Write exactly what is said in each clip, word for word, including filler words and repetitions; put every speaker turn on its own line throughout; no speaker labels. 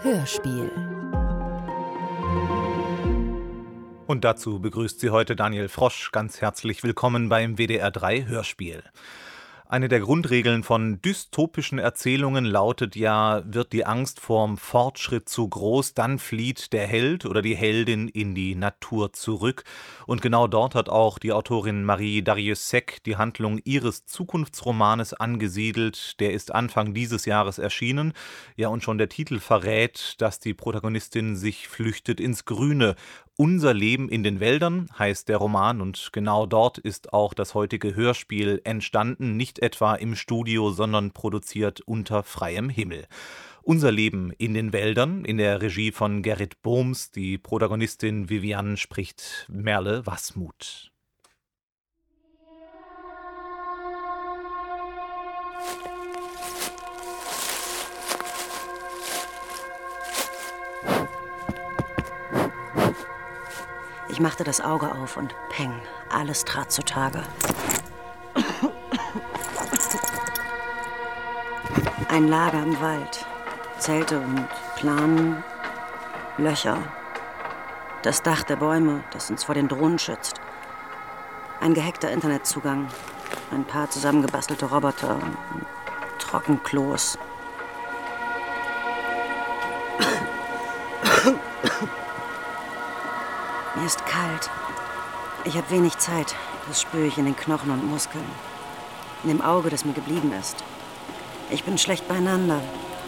Hörspiel.
Und dazu begrüßt Sie heute Daniel Frosch. Ganz herzlich willkommen beim W D R drei Hörspiel. Eine der Grundregeln von dystopischen Erzählungen lautet ja, wird die Angst vorm Fortschritt zu groß, dann flieht der Held oder die Heldin in die Natur zurück. Und genau dort hat auch die Autorin Marie Darrieussecq die Handlung ihres Zukunftsromanes angesiedelt. Der ist Anfang dieses Jahres erschienen. Ja, und schon der Titel verrät, dass die Protagonistin sich flüchtet ins Grüne. Unser Leben in den Wäldern heißt der Roman und genau dort ist auch das heutige Hörspiel entstanden, nicht etwa im Studio, sondern produziert unter freiem Himmel. Unser Leben in den Wäldern, in der Regie von Gerrit Bohms, die Protagonistin Viviane spricht Merle Wasmuth.
Ich machte das Auge auf und peng, alles trat zutage. Ein Lager im Wald, Zelte und Planen, Löcher. Das Dach der Bäume, das uns vor den Drohnen schützt. Ein gehackter Internetzugang, ein paar zusammengebastelte Roboter, Trockenklos. Mir ist kalt. Ich habe wenig Zeit. Das spüre ich in den Knochen und Muskeln. In dem Auge, das mir geblieben ist. Ich bin schlecht beieinander.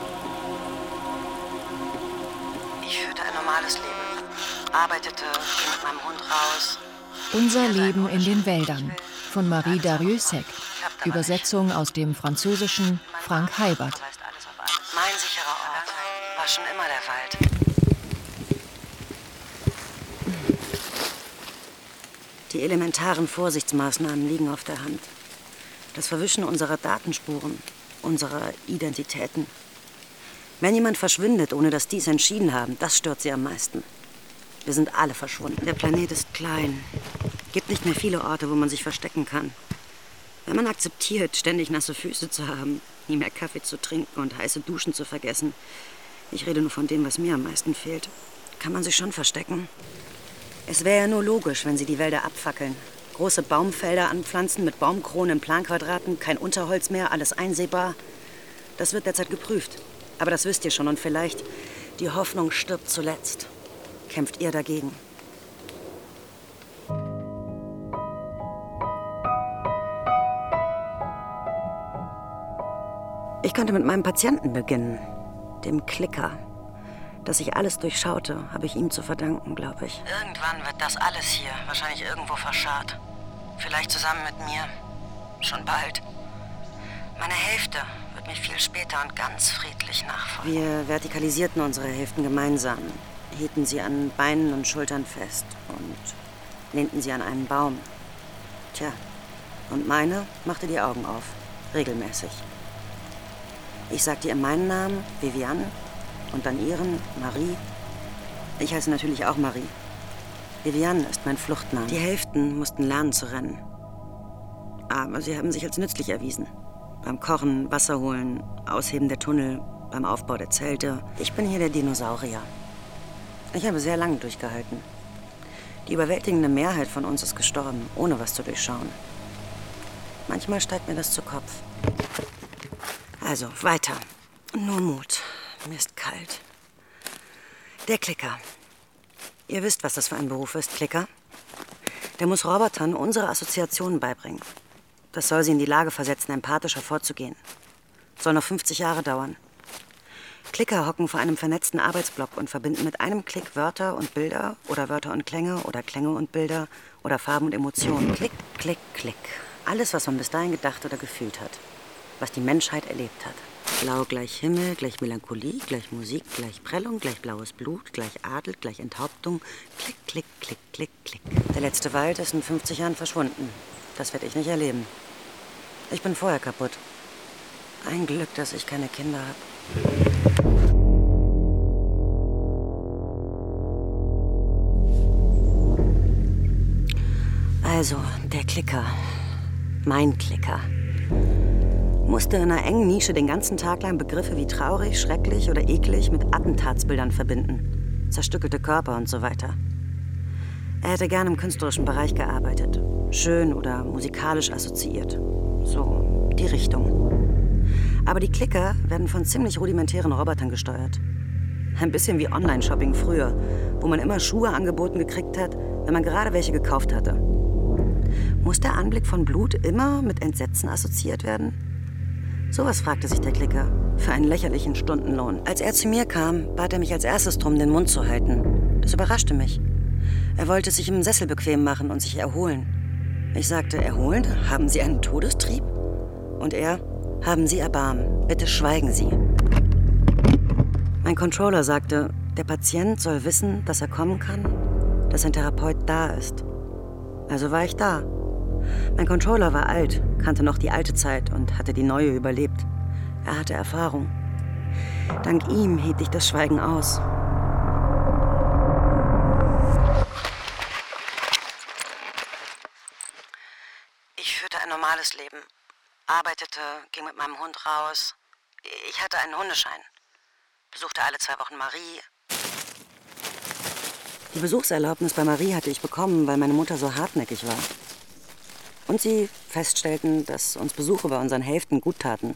Ich führte ein normales Leben. Arbeitete, ging mit meinem Hund raus.
Unser Leben in den Wäldern von Marie Darrieussecq. Übersetzung aus dem Französischen Frank Heibert.
Mein sicherer Ort war schon immer der Wald. Die elementaren Vorsichtsmaßnahmen liegen auf der Hand. Das Verwischen unserer Datenspuren, unserer Identitäten. Wenn jemand verschwindet, ohne dass die es entschieden haben, das stört sie am meisten. Wir sind alle verschwunden. Der Planet ist klein. Gibt nicht mehr viele Orte, wo man sich verstecken kann. Wenn man akzeptiert, ständig nasse Füße zu haben, nie mehr Kaffee zu trinken und heiße Duschen zu vergessen, ich rede nur von dem, was mir am meisten fehlt, kann man sich schon verstecken. Es wäre ja nur logisch, wenn sie die Wälder abfackeln. Große Baumfelder anpflanzen mit Baumkronen in Planquadraten, kein Unterholz mehr, alles einsehbar. Das wird derzeit geprüft. Aber das wisst ihr schon und vielleicht, die Hoffnung stirbt zuletzt. Kämpft ihr dagegen? Ich könnte mit meinem Patienten beginnen, dem Klicker. Dass ich alles durchschaute, habe ich ihm zu verdanken, glaube ich. Irgendwann wird das alles hier wahrscheinlich irgendwo verscharrt. Vielleicht zusammen mit mir. Schon bald. Meine Hälfte wird mich viel später und ganz friedlich nachfolgen. Wir vertikalisierten unsere Hälften gemeinsam, hielten sie an Beinen und Schultern fest und lehnten sie an einen Baum. Tja, und meine machte die Augen auf, regelmäßig. Ich sagte ihr meinen Namen, Viviane, und dann ihren, Marie. Ich heiße natürlich auch Marie. Viviane ist mein Fluchtname. Die Hälften mussten lernen zu rennen. Aber sie haben sich als nützlich erwiesen. Beim Kochen, Wasser holen, Ausheben der Tunnel, beim Aufbau der Zelte. Ich bin hier der Dinosaurier. Ich habe sehr lange durchgehalten. Die überwältigende Mehrheit von uns ist gestorben, ohne was zu durchschauen. Manchmal steigt mir das zu Kopf. Also, weiter. Nur Mut. Mir ist kalt. Der Klicker. Ihr wisst, was das für ein Beruf ist, Klicker. Der muss Robotern unsere Assoziationen beibringen. Das soll sie in die Lage versetzen, empathischer vorzugehen. Soll noch fünfzig Jahre dauern. Klicker hocken vor einem vernetzten Arbeitsblock und verbinden mit einem Klick Wörter und Bilder oder Wörter und Klänge oder Klänge und Bilder oder Farben und Emotionen. Klick, klick, klick. Alles, was man bis dahin gedacht oder gefühlt hat. Was die Menschheit erlebt hat. Blau gleich Himmel, gleich Melancholie, gleich Musik, gleich Prellung, gleich blaues Blut, gleich Adel, gleich Enthauptung. Klick, klick, klick, klick, klick. Der letzte Wald ist in fünfzig Jahren verschwunden. Das werde ich nicht erleben. Ich bin vorher kaputt. Ein Glück, dass ich keine Kinder habe. Also, der Klicker. Mein Klicker. musste in einer engen Nische den ganzen Tag lang Begriffe wie traurig, schrecklich oder eklig mit Attentatsbildern verbinden. Zerstückelte Körper und so weiter. Er hätte gern im künstlerischen Bereich gearbeitet. Schön oder musikalisch assoziiert. So, die Richtung. Aber die Klicker werden von ziemlich rudimentären Robotern gesteuert. Ein bisschen wie Online-Shopping früher, wo man immer Schuhe angeboten gekriegt hat, wenn man gerade welche gekauft hatte. Muss der Anblick von Blut immer mit Entsetzen assoziiert werden? Sowas fragte sich der Klicker, für einen lächerlichen Stundenlohn. Als er zu mir kam, bat er mich als erstes drum, den Mund zu halten. Das überraschte mich. Er wollte sich im Sessel bequem machen und sich erholen. Ich sagte, erholen? Haben Sie einen Todestrieb? Und er, haben Sie Erbarmen, bitte schweigen Sie. Mein Controller sagte, der Patient soll wissen, dass er kommen kann, dass ein Therapeut da ist. Also war ich da. Mein Controller war alt, kannte noch die alte Zeit und hatte die neue überlebt. Er hatte Erfahrung. Dank ihm hielt ich das Schweigen aus. Ich führte ein normales Leben. Arbeitete, ging mit meinem Hund raus. Ich hatte einen Hundeschein. Besuchte alle zwei Wochen Marie. Die Besuchserlaubnis bei Marie hatte ich bekommen, weil meine Mutter so hartnäckig war. Und sie feststellten, dass uns Besuche bei unseren Hälften gut taten.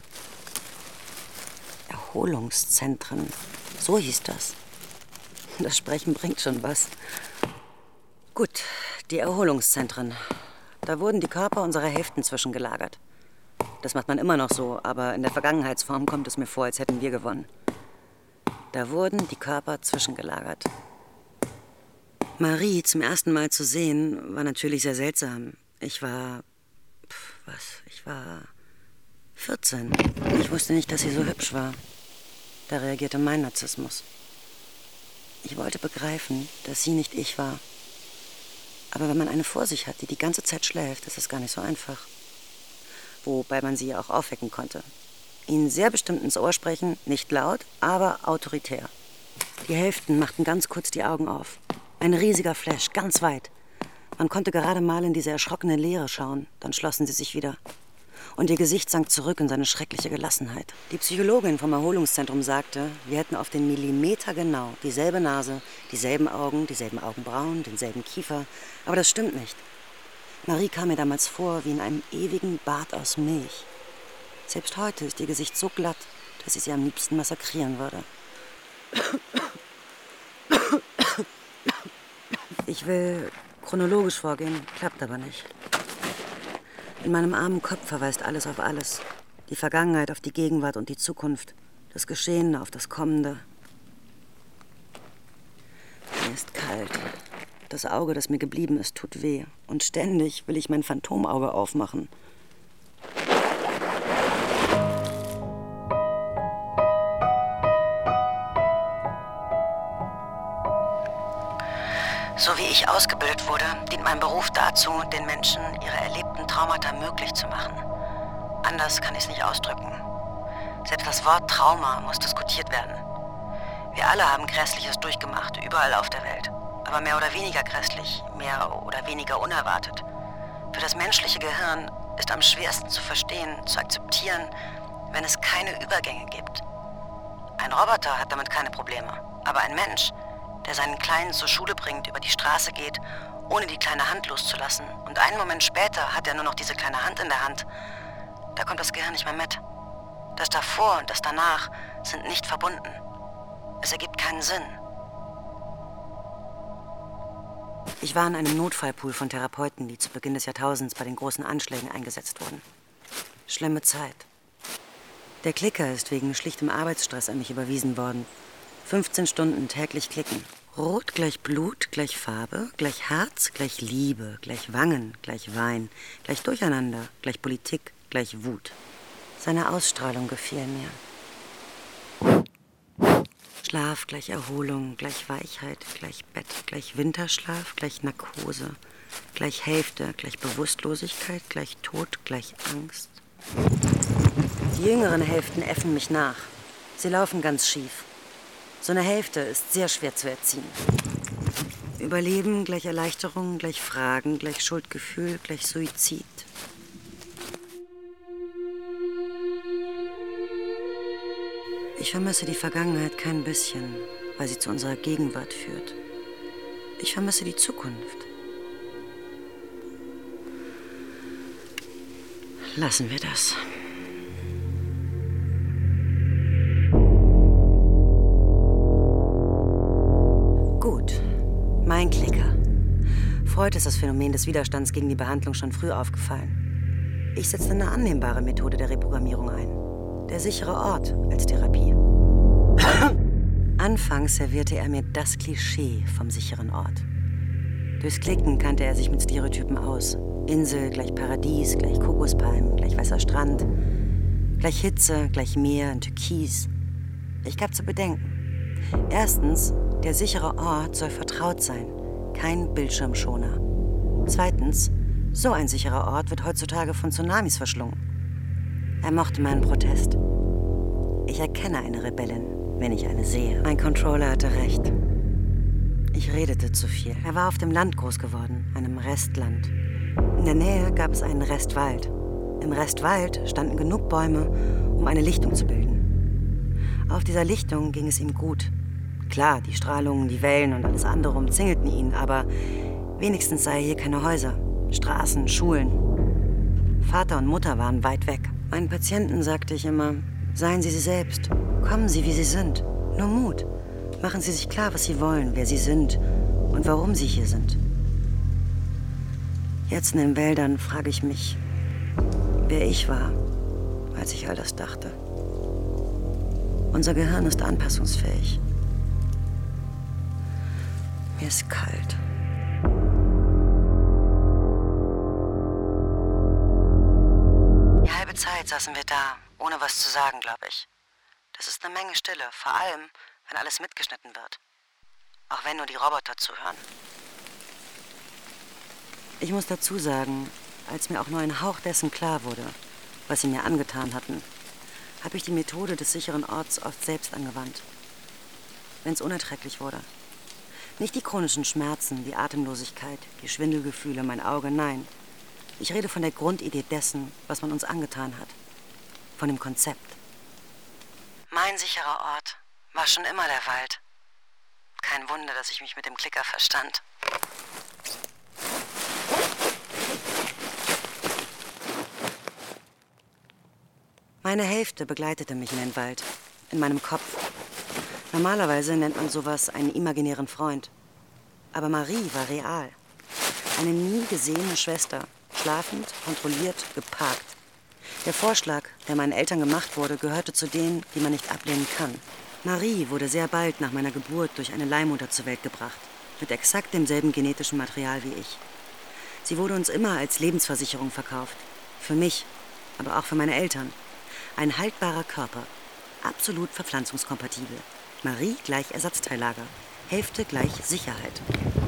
Erholungszentren, so hieß das. Das Sprechen bringt schon was. Gut, die Erholungszentren. Da wurden die Körper unserer Hälften zwischengelagert. Das macht man immer noch so, aber in der Vergangenheitsform kommt es mir vor, als hätten wir gewonnen. Da wurden die Körper zwischengelagert. Marie zum ersten Mal zu sehen, war natürlich sehr seltsam. Ich war... Pf, was? Ich war... vierzehn. Ich wusste nicht, dass sie so hübsch war. Da reagierte mein Narzissmus. Ich wollte begreifen, dass sie nicht ich war. Aber wenn man eine vor sich hat, die die ganze Zeit schläft, ist es gar nicht so einfach. Wobei man sie auch aufwecken konnte. Ihnen sehr bestimmt ins Ohr sprechen, nicht laut, aber autoritär. Die Hälften machten ganz kurz die Augen auf. Ein riesiger Flash, ganz weit. Man konnte gerade mal in diese erschrockene Leere schauen, dann schlossen sie sich wieder. Und ihr Gesicht sank zurück in seine schreckliche Gelassenheit. Die Psychologin vom Erholungszentrum sagte, wir hätten auf den Millimeter genau dieselbe Nase, dieselben Augen, dieselben Augenbrauen, denselben Kiefer. Aber das stimmt nicht. Marie kam mir damals vor wie in einem ewigen Bad aus Milch. Selbst heute ist ihr Gesicht so glatt, dass ich sie am liebsten massakrieren würde. Ich will chronologisch vorgehen, klappt aber nicht. In meinem armen Kopf verweist alles auf alles. Die Vergangenheit auf die Gegenwart und die Zukunft. Das Geschehene auf das Kommende. Mir ist kalt. Das Auge, das mir geblieben ist, tut weh. Und ständig will ich mein Phantomauge aufmachen. So wie ich ausgebildet wurde, dient mein Beruf dazu, den Menschen ihre erlebten Traumata möglich zu machen. Anders kann ich es nicht ausdrücken. Selbst das Wort Trauma muss diskutiert werden. Wir alle haben Grässliches durchgemacht, überall auf der Welt. Aber mehr oder weniger grässlich, mehr oder weniger unerwartet. Für das menschliche Gehirn ist am schwersten zu verstehen, zu akzeptieren, wenn es keine Übergänge gibt. Ein Roboter hat damit keine Probleme, aber ein Mensch, der seinen Kleinen zur Schule bringt, über die Straße geht, ohne die kleine Hand loszulassen. Und einen Moment später hat er nur noch diese kleine Hand in der Hand. Da kommt das Gehirn nicht mehr mit. Das davor und das danach sind nicht verbunden. Es ergibt keinen Sinn. Ich war in einem Notfallpool von Therapeuten, die zu Beginn des Jahrtausends bei den großen Anschlägen eingesetzt wurden. Schlimme Zeit. Der Klicker ist wegen schlichtem Arbeitsstress an mich überwiesen worden. fünfzehn Stunden täglich klicken. Rot gleich Blut, gleich Farbe, gleich Herz, gleich Liebe, gleich Wangen, gleich Wein, gleich Durcheinander, gleich Politik, gleich Wut. Seine Ausstrahlung gefiel mir. Schlaf gleich Erholung, gleich Weichheit, gleich Bett, gleich Winterschlaf, gleich Narkose, gleich Hälfte, gleich Bewusstlosigkeit, gleich Tod, gleich Angst. Die jüngeren Hälften äffen mich nach. Sie laufen ganz schief. So eine Hälfte ist sehr schwer zu erziehen. Überleben gleich Erleichterung, gleich Fragen, gleich Schuldgefühl, gleich Suizid. Ich vermisse die Vergangenheit kein bisschen, weil sie zu unserer Gegenwart führt. Ich vermisse die Zukunft. Lassen wir das. Gut, mein Klicker. Freud ist das Phänomen des Widerstands gegen die Behandlung schon früh aufgefallen. Ich setzte eine annehmbare Methode der Reprogrammierung ein. Der sichere Ort als Therapie. Anfangs servierte er mir das Klischee vom sicheren Ort. Durchs Klicken kannte er sich mit Stereotypen aus. Insel gleich Paradies, gleich Kokospalmen, gleich weißer Strand, gleich Hitze, gleich Meer und Türkis. Ich gab zu bedenken. Erstens, der sichere Ort soll vertraut sein, kein Bildschirmschoner. Zweitens, so ein sicherer Ort wird heutzutage von Tsunamis verschlungen. Er mochte meinen Protest. Ich erkenne eine Rebellin, wenn ich eine sehe. Mein Controller hatte recht. Ich redete zu viel. Er war auf dem Land groß geworden, einem Restland. In der Nähe gab es einen Restwald. Im Restwald standen genug Bäume, um eine Lichtung zu bilden. Auf dieser Lichtung ging es ihm gut. Klar, die Strahlungen, die Wellen und alles andere umzingelten ihn, aber wenigstens sah er hier keine Häuser, Straßen, Schulen. Vater und Mutter waren weit weg. Meinen Patienten sagte ich immer, seien Sie sie selbst, kommen Sie, wie Sie sind. Nur Mut. Machen Sie sich klar, was Sie wollen, wer Sie sind und warum Sie hier sind. Jetzt in den Wäldern frage ich mich, wer ich war, als ich all das dachte. Unser Gehirn ist anpassungsfähig. Mir ist kalt. Die halbe Zeit saßen wir da, ohne was zu sagen, glaube ich. Das ist eine Menge Stille, vor allem, wenn alles mitgeschnitten wird. Auch wenn nur die Roboter zuhören. Ich muss dazu sagen, als mir auch nur ein Hauch dessen klar wurde, was sie mir angetan hatten, habe ich die Methode des sicheren Orts oft selbst angewandt. Wenn es unerträglich wurde. Nicht die chronischen Schmerzen, die Atemlosigkeit, die Schwindelgefühle, mein Auge, nein. Ich rede von der Grundidee dessen, was man uns angetan hat. Von dem Konzept. Mein sicherer Ort war schon immer der Wald. Kein Wunder, dass ich mich mit dem Klicker verstand. Meine Hälfte begleitete mich in den Wald, in meinem Kopf. Normalerweise nennt man sowas einen imaginären Freund. Aber Marie war real. Eine nie gesehene Schwester, schlafend, kontrolliert, geparkt. Der Vorschlag, der meinen Eltern gemacht wurde, gehörte zu denen, die man nicht ablehnen kann. Marie wurde sehr bald nach meiner Geburt durch eine Leihmutter zur Welt gebracht, mit exakt demselben genetischen Material wie ich. Sie wurde uns immer als Lebensversicherung verkauft. Für mich, aber auch für meine Eltern. Ein haltbarer Körper, absolut verpflanzungskompatibel. Marie gleich Ersatzteillager, Hälfte gleich Sicherheit.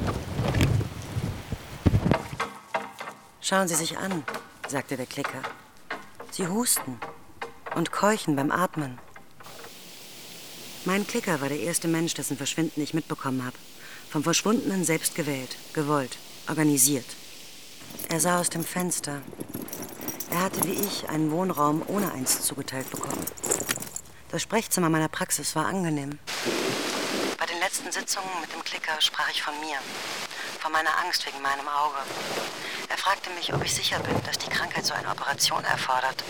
Schauen Sie sich an, sagte der Klicker. Sie husten und keuchen beim Atmen. Mein Klicker war der erste Mensch, dessen Verschwinden ich mitbekommen habe. Vom Verschwundenen selbst gewählt, gewollt, organisiert. Er sah aus dem Fenster. Er hatte wie ich einen Wohnraum ohne eins zugeteilt bekommen. Das Sprechzimmer meiner Praxis war angenehm. Bei den letzten Sitzungen mit dem Klicker sprach ich von mir, von meiner Angst wegen meinem Auge. Er fragte mich, ob ich sicher bin, dass die Krankheit so eine Operation erfordert.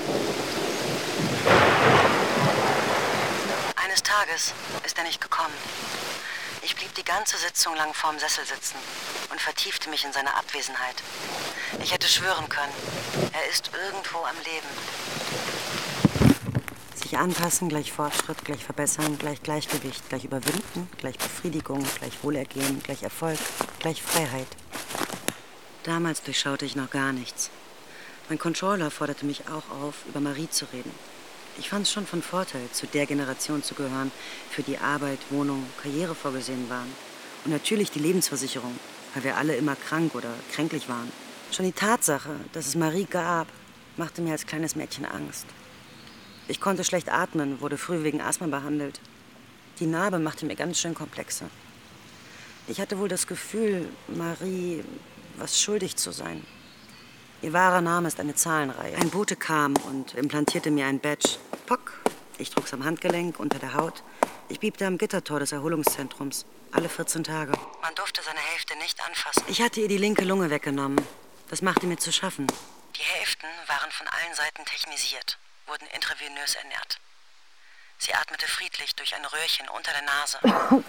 Eines Tages ist er nicht gekommen. Ich blieb die ganze Sitzung lang vorm Sessel sitzen und vertiefte mich in seine Abwesenheit. Ich hätte schwören können, er ist irgendwo am Leben. Sich anpassen, gleich Fortschritt, gleich verbessern, gleich Gleichgewicht, gleich überwinden, gleich Befriedigung, gleich Wohlergehen, gleich Erfolg, gleich Freiheit. Damals durchschaute ich noch gar nichts. Mein Controller forderte mich auch auf, über Marie zu reden. Ich fand es schon von Vorteil, zu der Generation zu gehören, für die Arbeit, Wohnung, Karriere vorgesehen waren. Und natürlich die Lebensversicherung, weil wir alle immer krank oder kränklich waren. Schon die Tatsache, dass es Marie gab, machte mir als kleines Mädchen Angst. Ich konnte schlecht atmen, wurde früh wegen Asthma behandelt. Die Narbe machte mir ganz schön Komplexe. Ich hatte wohl das Gefühl, Marie was schuldig zu sein. Ihr wahrer Name ist eine Zahlenreihe. Ein Bote kam und implantierte mir ein Badge. P O C, Ich trug's am Handgelenk, unter der Haut. Ich biebte am Gittertor des Erholungszentrums. Alle vierzehn Tage. Man durfte seine Hälfte nicht anfassen. Ich hatte ihr die linke Lunge weggenommen. Das machte mir zu schaffen. Die Hälften waren von allen Seiten technisiert, wurden intravenös ernährt. Sie atmete friedlich durch ein Röhrchen unter der Nase.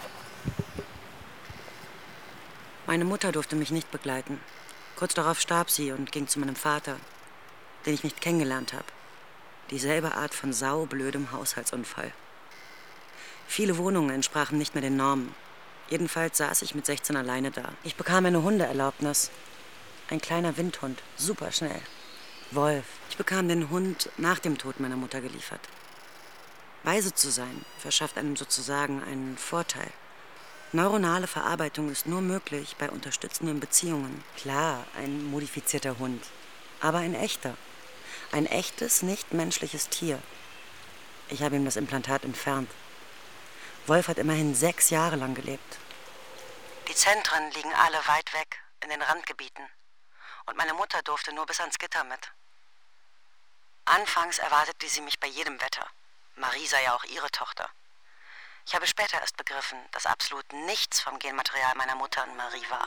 Meine Mutter durfte mich nicht begleiten. Kurz darauf starb sie und ging zu meinem Vater, den ich nicht kennengelernt habe. Dieselbe Art von saublödem Haushaltsunfall. Viele Wohnungen entsprachen nicht mehr den Normen. Jedenfalls saß ich mit sechzehn alleine da. Ich bekam eine Hundeerlaubnis. Ein kleiner Windhund, superschnell. Wolf. Ich bekam den Hund nach dem Tod meiner Mutter geliefert. Weise zu sein verschafft einem sozusagen einen Vorteil. Neuronale Verarbeitung ist nur möglich bei unterstützenden Beziehungen. Klar, ein modifizierter Hund, aber ein echter. Ein echtes, nicht-menschliches Tier. Ich habe ihm das Implantat entfernt. Wolf hat immerhin sechs Jahre lang gelebt. Die Zentren liegen alle weit weg, in den Randgebieten. Und meine Mutter durfte nur bis ans Gitter mit. Anfangs erwartete sie mich bei jedem Wetter. Marie sei ja auch ihre Tochter. Ich habe später erst begriffen, dass absolut nichts vom Genmaterial meiner Mutter und Marie war.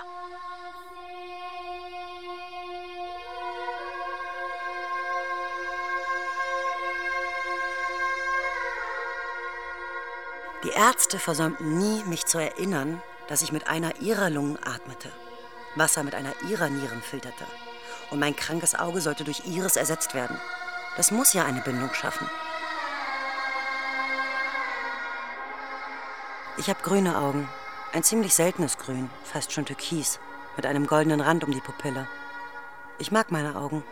Die Ärzte versäumten nie, mich zu erinnern, dass ich mit einer ihrer Lungen atmete, Wasser mit einer ihrer Nieren filterte. Und mein krankes Auge sollte durch ihres ersetzt werden. Das muss ja eine Bindung schaffen. Ich habe grüne Augen. Ein ziemlich seltenes Grün, fast schon türkis, mit einem goldenen Rand um die Pupille. Ich mag meine Augen.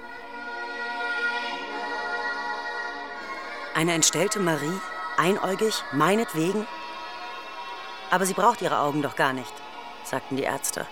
Eine entstellte Marie, einäugig, meinetwegen. Aber sie braucht ihre Augen doch gar nicht, sagten die Ärzte.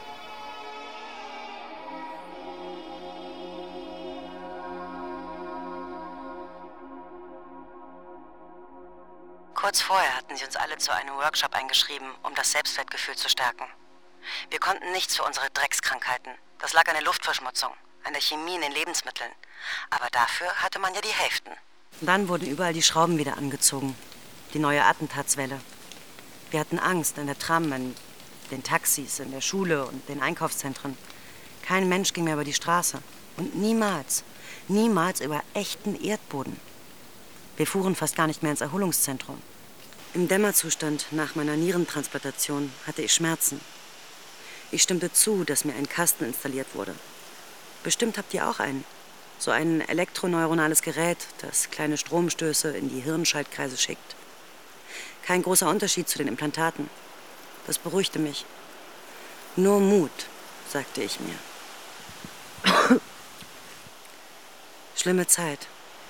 Kurz vorher hatten sie uns alle zu einem Workshop eingeschrieben, um das Selbstwertgefühl zu stärken. Wir konnten nichts für unsere Dreckskrankheiten. Das lag an der Luftverschmutzung, an der Chemie in den Lebensmitteln. Aber dafür hatte man ja die Hälften. Dann wurden überall die Schrauben wieder angezogen. Die neue Attentatswelle. Wir hatten Angst in der Tram, in den Taxis, in der Schule und den Einkaufszentren. Kein Mensch ging mehr über die Straße. Und niemals, niemals über echten Erdboden. Wir fuhren fast gar nicht mehr ins Erholungszentrum. Im Dämmerzustand nach meiner Nierentransplantation hatte ich Schmerzen. Ich stimmte zu, dass mir ein Kasten installiert wurde. Bestimmt habt ihr auch einen. So ein elektroneuronales Gerät, das kleine Stromstöße in die Hirnschaltkreise schickt. Kein großer Unterschied zu den Implantaten. Das beruhigte mich. Nur Mut, sagte ich mir. Schlimme Zeit.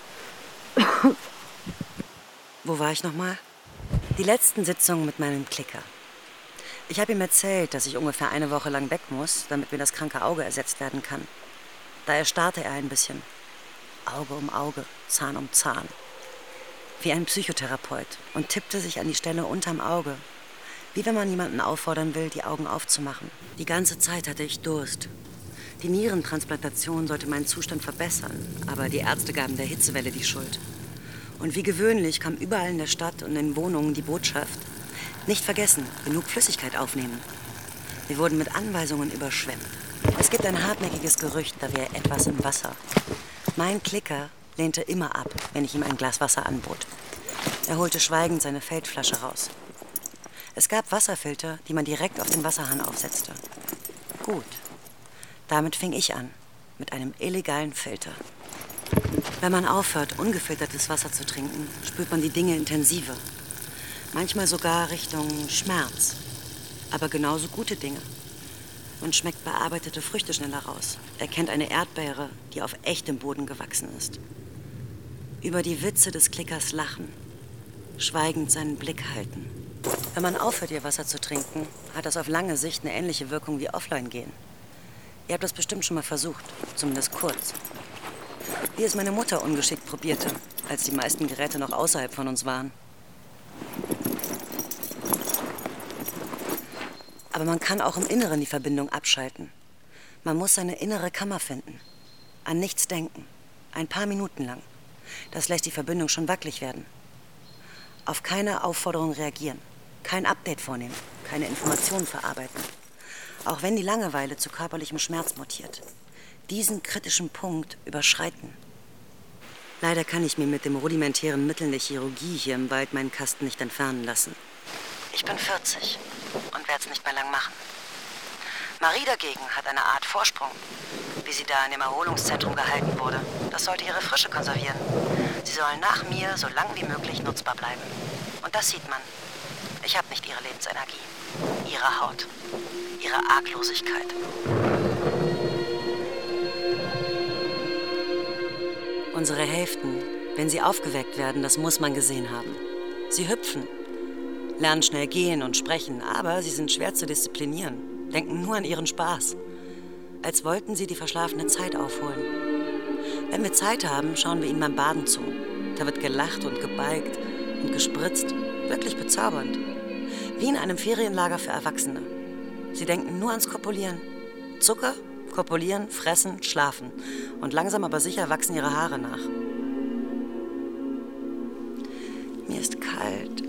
Wo war ich nochmal? Die letzten Sitzungen mit meinem Klicker. Ich habe ihm erzählt, dass ich ungefähr eine Woche lang weg muss, damit mir das kranke Auge ersetzt werden kann. Da erstarrte er ein bisschen. Auge um Auge, Zahn um Zahn. Wie ein Psychotherapeut und tippte sich an die Stelle unterm Auge. Wie wenn man jemanden auffordern will, die Augen aufzumachen. Die ganze Zeit hatte ich Durst. Die Nierentransplantation sollte meinen Zustand verbessern, aber die Ärzte gaben der Hitzewelle die Schuld. Und wie gewöhnlich kam überall in der Stadt und in Wohnungen die Botschaft: Nicht vergessen, genug Flüssigkeit aufnehmen. Wir wurden mit Anweisungen überschwemmt. Es gibt ein hartnäckiges Gerücht, da wäre etwas im Wasser. Mein Klicker lehnte immer ab, wenn ich ihm ein Glas Wasser anbot. Er holte schweigend seine Feldflasche raus. Es gab Wasserfilter, die man direkt auf den Wasserhahn aufsetzte. Gut. Damit fing ich an, mit einem illegalen Filter. Wenn man aufhört, ungefiltertes Wasser zu trinken, spürt man die Dinge intensiver. Manchmal sogar Richtung Schmerz. Aber genauso gute Dinge. Man schmeckt bearbeitete Früchte schneller raus. Erkennt eine Erdbeere, die auf echtem Boden gewachsen ist. Über die Witze des Klickers lachen. Schweigend seinen Blick halten. Wenn man aufhört, ihr Wasser zu trinken, hat das auf lange Sicht eine ähnliche Wirkung wie offline gehen. Ihr habt das bestimmt schon mal versucht, zumindest kurz. Wie es meine Mutter ungeschickt probierte, als die meisten Geräte noch außerhalb von uns waren. Aber man kann auch im Inneren die Verbindung abschalten. Man muss seine innere Kammer finden. An nichts denken. Ein paar Minuten lang. Das lässt die Verbindung schon wackelig werden. Auf keine Aufforderung reagieren, kein Update vornehmen, keine Informationen verarbeiten. Auch wenn die Langeweile zu körperlichem Schmerz mutiert. Diesen kritischen Punkt überschreiten. Leider kann ich mir mit dem rudimentären Mitteln der Chirurgie hier im Wald meinen Kasten nicht entfernen lassen. Ich bin vierzig und werde es nicht mehr lang machen. Marie dagegen hat eine Art Vorsprung, wie sie da in dem Erholungszentrum gehalten wurde. Das sollte ihre Frische konservieren. Sie soll nach mir so lang wie möglich nutzbar bleiben. Und das sieht man. Ich habe nicht ihre Lebensenergie, ihre Haut, ihre Arglosigkeit. Unsere Hälften, wenn sie aufgeweckt werden, das muss man gesehen haben. Sie hüpfen, lernen schnell gehen und sprechen, aber sie sind schwer zu disziplinieren, denken nur an ihren Spaß. Als wollten sie die verschlafene Zeit aufholen. Wenn wir Zeit haben, schauen wir ihnen beim Baden zu. Da wird gelacht und gebalgt und gespritzt. Wirklich bezaubernd. Wie in einem Ferienlager für Erwachsene. Sie denken nur ans Kopulieren. Zucker, kopulieren, fressen, schlafen. Und langsam aber sicher wachsen ihre Haare nach. Mir ist kalt.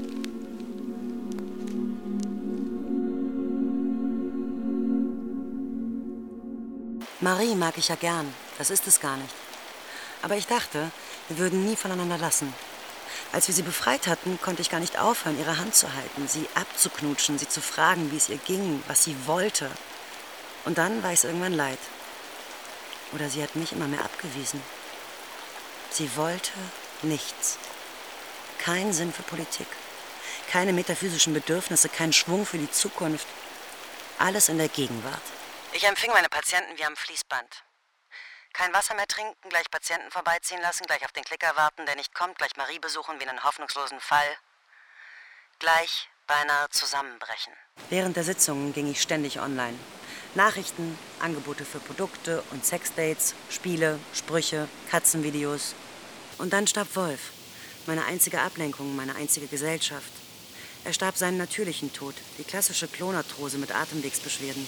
Marie mag ich ja gern. Das ist es gar nicht. Aber ich dachte, wir würden nie voneinander lassen. Als wir sie befreit hatten, konnte ich gar nicht aufhören, ihre Hand zu halten, sie abzuknutschen, sie zu fragen, wie es ihr ging, was sie wollte. Und dann war es irgendwann leid. Oder sie hat mich immer mehr abgewiesen. Sie wollte nichts. Kein Sinn für Politik. Keine metaphysischen Bedürfnisse, kein Schwung für die Zukunft. Alles in der Gegenwart. Ich empfing meine Patienten wie am Fließband. Kein Wasser mehr trinken, gleich Patienten vorbeiziehen lassen, gleich auf den Klicker warten, der nicht kommt, gleich Marie besuchen wie einen hoffnungslosen Fall. Gleich beinahe zusammenbrechen. Während der Sitzungen ging ich ständig online. Nachrichten, Angebote für Produkte und Sexdates, Spiele, Sprüche, Katzenvideos. Und dann starb Wolf. Meine einzige Ablenkung, meine einzige Gesellschaft. Er starb seinen natürlichen Tod, die klassische Klonarthrose mit Atemwegsbeschwerden.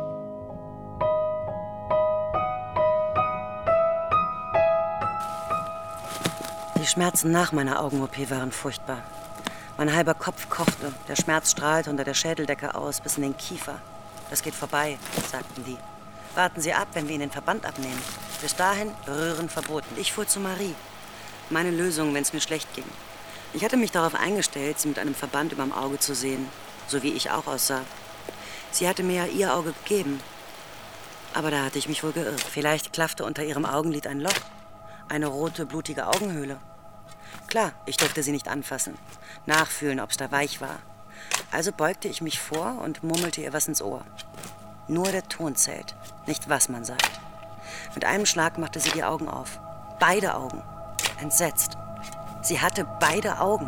Die Schmerzen nach meiner Augen-O P waren furchtbar. Mein halber Kopf kochte, der Schmerz strahlte unter der Schädeldecke aus bis in den Kiefer. Das geht vorbei, sagten die. Warten Sie ab, wenn wir Ihnen den Verband abnehmen. Bis dahin Berühren verboten. Ich fuhr zu Marie. Meine Lösung, wenn es mir schlecht ging. Ich hatte mich darauf eingestellt, sie mit einem Verband überm Auge zu sehen, so wie ich auch aussah. Sie hatte mir ja ihr Auge gegeben. Aber da hatte ich mich wohl geirrt. Vielleicht klaffte unter ihrem Augenlid ein Loch. Eine rote, blutige Augenhöhle. Klar, ich durfte sie nicht anfassen. Nachfühlen, ob es da weich war. Also beugte ich mich vor und murmelte ihr was ins Ohr. Nur der Ton zählt, nicht was man sagt. Mit einem Schlag machte sie die Augen auf. Beide Augen. Entsetzt. Sie hatte beide Augen.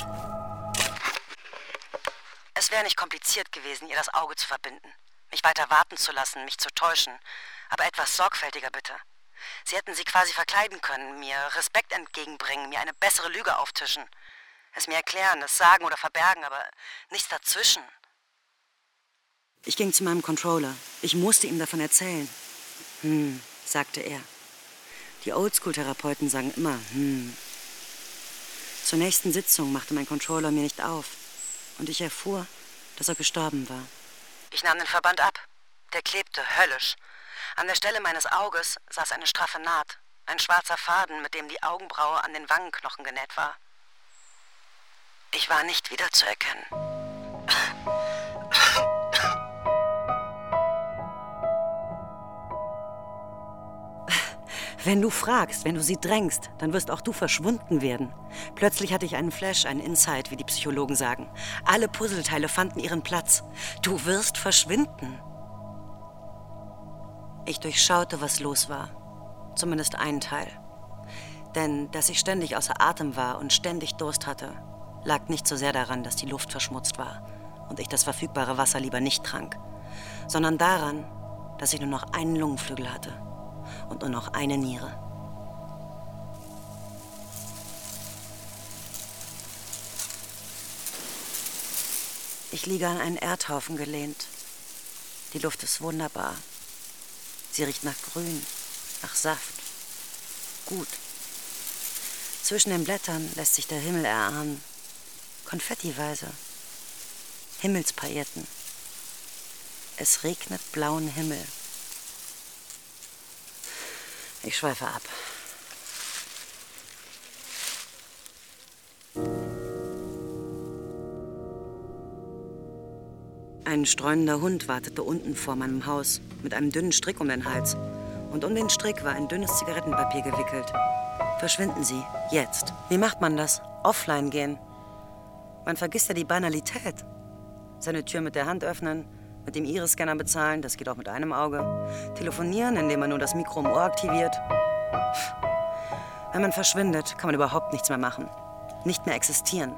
Es wäre nicht kompliziert gewesen, ihr das Auge zu verbinden. Mich weiter warten zu lassen, mich zu täuschen. Aber etwas sorgfältiger bitte. Sie hätten sie quasi verkleiden können, mir Respekt entgegenbringen, mir eine bessere Lüge auftischen. Es mir erklären, es sagen oder verbergen, aber nichts dazwischen. Ich ging zu meinem Controller. Ich musste ihm davon erzählen. Hm, sagte er. Die Oldschool-Therapeuten sagen immer, hm. Zur nächsten Sitzung machte mein Controller mir nicht auf. Und ich erfuhr, dass er gestorben war. Ich nahm den Verband ab. Der klebte höllisch. An der Stelle meines Auges saß eine straffe Naht. Ein schwarzer Faden, mit dem die Augenbraue an den Wangenknochen genäht war. Ich war nicht wiederzuerkennen. Wenn du fragst, wenn du sie drängst, dann wirst auch du verschwunden werden. Plötzlich hatte ich einen Flash, einen Insight, wie die Psychologen sagen. Alle Puzzleteile fanden ihren Platz. Du wirst verschwinden. Ich durchschaute, was los war. Zumindest einen Teil. Denn, dass ich ständig außer Atem war und ständig Durst hatte, lag nicht so sehr daran, dass die Luft verschmutzt war und ich das verfügbare Wasser lieber nicht trank, sondern daran, dass ich nur noch einen Lungenflügel hatte und nur noch eine Niere. Ich liege an einen Erdhaufen gelehnt. Die Luft ist wunderbar. Sie riecht nach Grün, nach Saft. Gut. Zwischen den Blättern lässt sich der Himmel erahnen. Konfettiweise. Himmelspailletten. Es regnet blauen Himmel. Ich schweife ab. Ein streunender Hund wartete unten vor meinem Haus mit einem dünnen Strick um den Hals. Und um den Strick war ein dünnes Zigarettenpapier gewickelt. Verschwinden Sie, jetzt. Wie macht man das? Offline gehen. Man vergisst ja die Banalität. Seine Tür mit der Hand öffnen, mit dem Iris-Scanner bezahlen, das geht auch mit einem Auge. Telefonieren, indem man nur das Mikro im Ohr aktiviert. Wenn man verschwindet, kann man überhaupt nichts mehr machen. Nicht mehr existieren.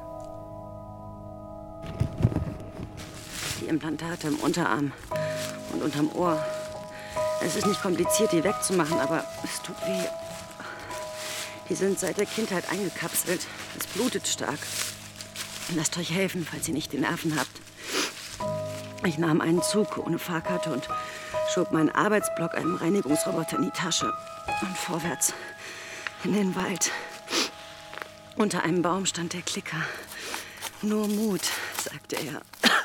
Die Implantate im Unterarm und unterm Ohr. Es ist nicht kompliziert, die wegzumachen, aber es tut weh. Die sind seit der Kindheit eingekapselt. Es blutet stark. Lasst euch helfen, falls ihr nicht die Nerven habt. Ich nahm einen Zug ohne Fahrkarte und schob meinen Arbeitsblock einem Reinigungsroboter in die Tasche. Und vorwärts in den Wald. Unter einem Baum stand der Klicker. Nur Mut, sagte er.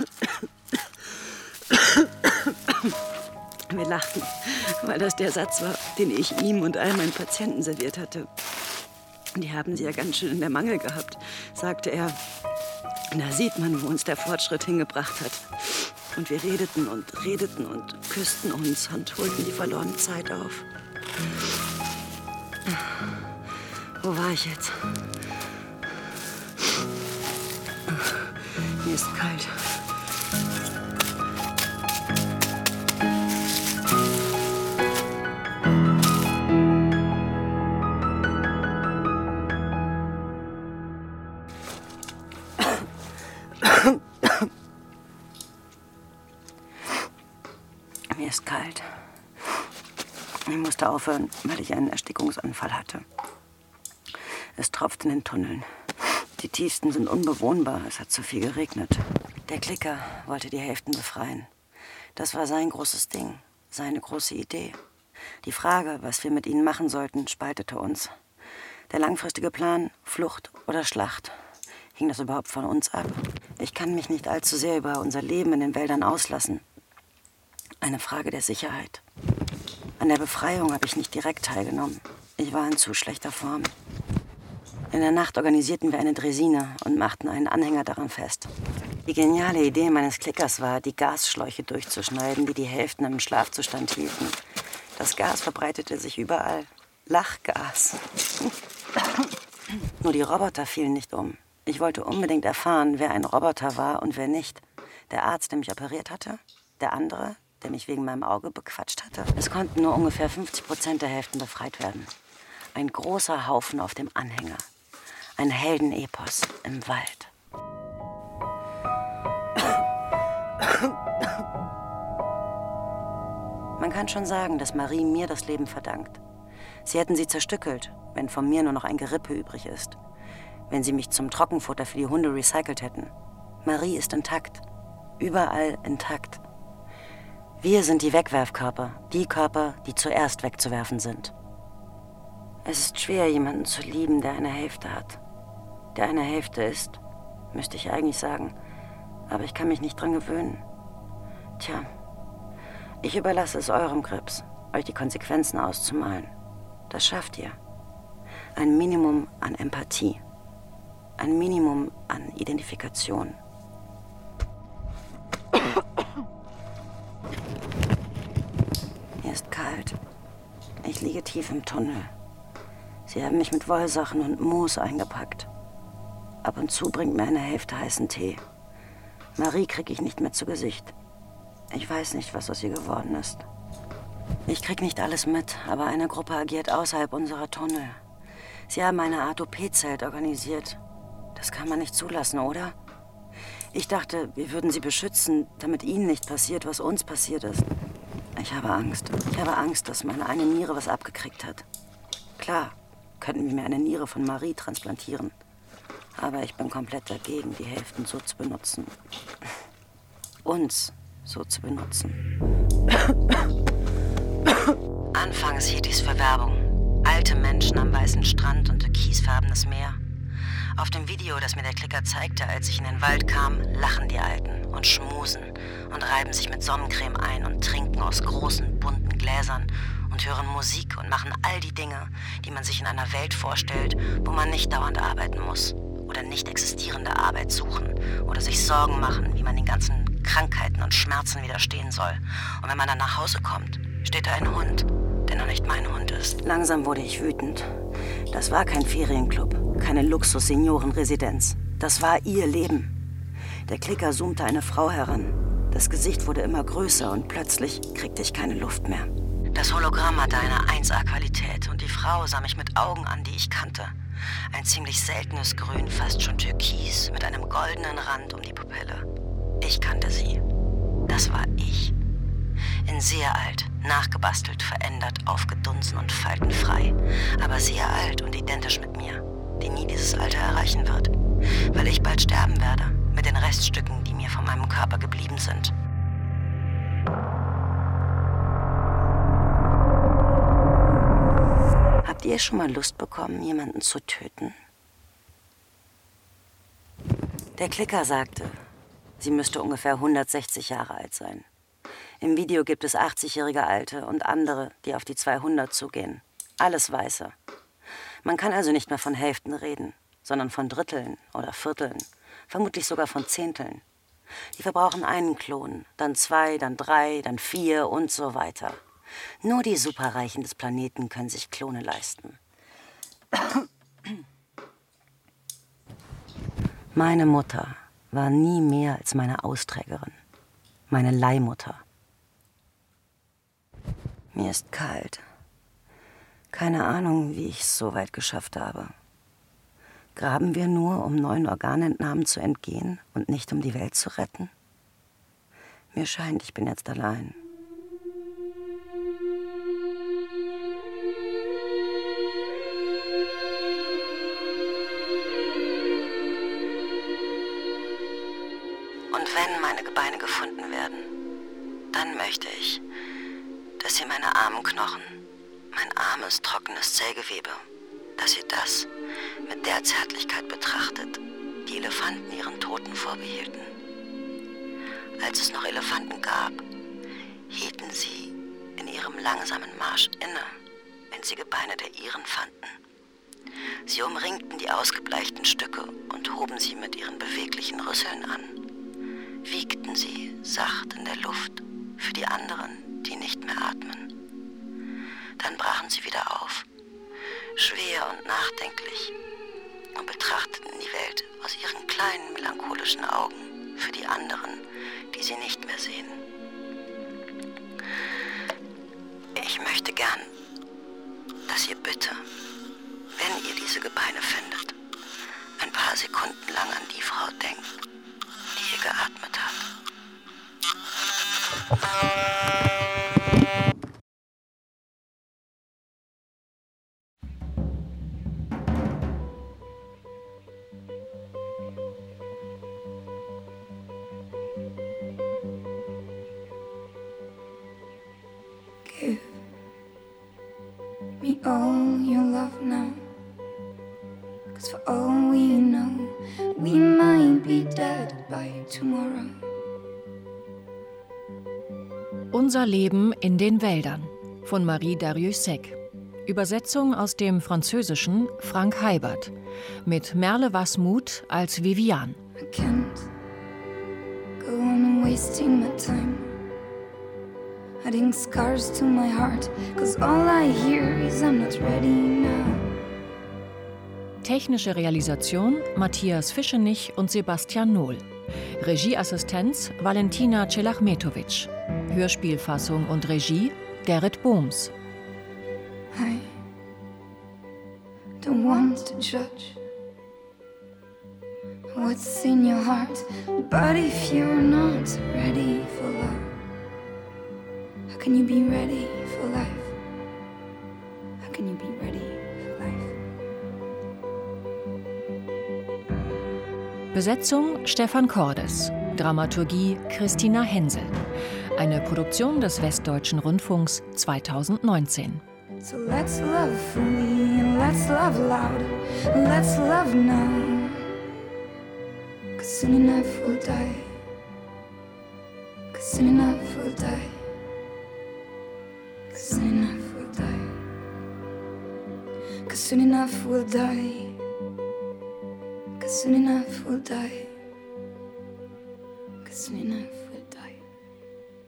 Wir lachten, weil das der Satz war, den ich ihm und all meinen Patienten serviert hatte. Die haben sie ja ganz schön in der Mangel gehabt, sagte er. Da sieht man, wo uns der Fortschritt hingebracht hat. Und wir redeten und redeten und küssten uns und holten die verlorene Zeit auf. Wo war ich jetzt? Mir ist kalt. Mir ist kalt. Ich musste aufhören, weil ich einen Erstickungsanfall hatte. Es tropft in den Tunneln. Die tiefsten sind unbewohnbar. Es hat zu viel geregnet. Der Klicker wollte die Hälften befreien. Das war sein großes Ding, seine große Idee. Die Frage, was wir mit ihnen machen sollten, spaltete uns. Der langfristige Plan, Flucht oder Schlacht. Hing das überhaupt von uns ab? Ich kann mich nicht allzu sehr über unser Leben in den Wäldern auslassen. Eine Frage der Sicherheit. An der Befreiung habe ich nicht direkt teilgenommen. Ich war in zu schlechter Form. In der Nacht organisierten wir eine Draisine und machten einen Anhänger daran fest. Die geniale Idee meines Klickers war, die Gasschläuche durchzuschneiden, die die Hälften im Schlafzustand hielten. Das Gas verbreitete sich überall. Lachgas. Nur die Roboter fielen nicht um. Ich wollte unbedingt erfahren, wer ein Roboter war und wer nicht. Der Arzt, der mich operiert hatte? Der andere, der mich wegen meinem Auge bequatscht hatte? Es konnten nur ungefähr fünfzig Prozent der Hälften befreit werden. Ein großer Haufen auf dem Anhänger. Ein Heldenepos im Wald. Man kann schon sagen, dass Marie mir das Leben verdankt. Sie hätten sie zerstückelt, wenn von mir nur noch ein Gerippe übrig ist. Wenn sie mich zum Trockenfutter für die Hunde recycelt hätten. Marie ist intakt. Überall intakt. Wir sind die Wegwerfkörper. Die Körper, die zuerst wegzuwerfen sind. Es ist schwer, jemanden zu lieben, der eine Hälfte hat. Der eine Hälfte ist, müsste ich eigentlich sagen. Aber ich kann mich nicht dran gewöhnen. Tja, ich überlasse es eurem Grips, euch die Konsequenzen auszumalen. Das schafft ihr. Ein Minimum an Empathie. Ein Minimum an Identifikation. Mir ist kalt. Ich liege tief im Tunnel. Sie haben mich mit Wollsachen und Moos eingepackt. Ab und zu bringt mir eine Hälfte heißen Tee. Marie kriege ich nicht mehr zu Gesicht. Ich weiß nicht, was aus ihr geworden ist. Ich krieg nicht alles mit, aber eine Gruppe agiert außerhalb unserer Tunnel. Sie haben eine Art O P-Zelt organisiert. Das kann man nicht zulassen, oder? Ich dachte, wir würden sie beschützen, damit ihnen nicht passiert, was uns passiert ist. Ich habe Angst. Ich habe Angst, dass meine eine Niere was abgekriegt hat. Klar, könnten wir mir eine Niere von Marie transplantieren. Aber ich bin komplett dagegen, die Hälften so zu benutzen. Uns so zu benutzen. Anfangs hielt ich's für Werbung. Alte Menschen am weißen Strand und türkisfarbenes Meer. Auf dem Video, das mir der Klicker zeigte, als ich in den Wald kam, lachen die Alten und schmusen und reiben sich mit Sonnencreme ein und trinken aus großen, bunten Gläsern und hören Musik und machen all die Dinge, die man sich in einer Welt vorstellt, wo man nicht dauernd arbeiten muss oder nicht existierende Arbeit suchen oder sich Sorgen machen, wie man den ganzen Krankheiten und Schmerzen widerstehen soll. Und wenn man dann nach Hause kommt, steht da ein Hund, der noch nicht mein Hund ist. Langsam wurde ich wütend. Das war kein Ferienclub, keine Luxus-Seniorenresidenz. Das war ihr Leben. Der Klicker zoomte eine Frau heran. Das Gesicht wurde immer größer und plötzlich kriegte ich keine Luft mehr. Das Hologramm hatte eine eins A-Qualität und die Frau sah mich mit Augen an, die ich kannte. Ein ziemlich seltenes Grün, fast schon türkis, mit einem goldenen Rand um die Pupille. Ich kannte sie. Das war ich. In sehr alt, nachgebastelt, verändert, aufgedunsen und faltenfrei. Aber sehr alt und identisch mit mir, die nie dieses Alter erreichen wird. Weil ich bald sterben werde, mit den Reststücken, die mir von meinem Körper geblieben sind. Habt ihr schon mal Lust bekommen, jemanden zu töten? Der Klicker sagte, sie müsste ungefähr hundertsechzig Jahre alt sein. Im Video gibt es achtzigjährige Alte und andere, die auf die zweihundert zugehen. Alles Weiße. Man kann also nicht mehr von Hälften reden, sondern von Dritteln oder Vierteln, vermutlich sogar von Zehnteln. Die verbrauchen einen Klon, dann zwei, dann drei, dann vier und so weiter. Nur die Superreichen des Planeten können sich Klone leisten. Meine Mutter war nie mehr als meine Austrägerin, meine Leihmutter. Mir ist kalt. Keine Ahnung, wie ich es so weit geschafft habe. Graben wir nur, um neuen Organentnahmen zu entgehen und nicht um die Welt zu retten? Mir scheint, ich bin jetzt allein. Und wenn meine Gebeine gefunden werden, dann möchte ich, dass ihr meine armen Knochen, mein armes, trockenes Zellgewebe, dass ihr das mit der Zärtlichkeit betrachtet, die Elefanten ihren Toten vorbehielten. Als es noch Elefanten gab, hielten sie in ihrem langsamen Marsch inne, wenn sie Gebeine der ihren fanden. Sie umringten die ausgebleichten Stücke und hoben sie mit ihren beweglichen Rüsseln an, wiegten sie sacht in der Luft für die anderen, die nicht mehr atmen. Dann brachen sie wieder auf, schwer und nachdenklich, und betrachteten die Welt aus ihren kleinen, melancholischen Augen für die anderen, die sie nicht mehr sehen. Ich möchte gern, dass ihr bitte, wenn ihr diese Gebeine findet, ein paar Sekunden lang an die Frau denkt, die hier geatmet hat.
Give me all your love now, 'cause for all we know, we might be dead by tomorrow.
Unser Leben in den Wäldern von Marie Darrieussecq. Übersetzung aus dem Französischen Frank Heibert. Mit Merle Wasmuth als Viviane.
I can't go on wasting my time, adding scars to my heart, 'cause all I hear is I'm not ready now.
Technische Realisation Matthias Fischenich und Sebastian Nohl. Regieassistenz Valentina Celachmetovic. Hörspielfassung und Regie Gerrit Bohms.
I don't want to judge what's in your heart, but if you're not ready for love, how can you be ready for life? How can you be ready for life?
Besetzung Stefan Cordes. Dramaturgie Christina Hensel. Eine Produktion des Westdeutschen Rundfunks zweitausendneunzehn.
So let's love fully and let's love loud, let's love now. 'Cause soon enough we'll die. 'Cause soon enough we'll die. 'Cause soon enough we'll die. 'Cause soon enough we'll die. 'Cause soon enough we'll die. 'Cause soon enough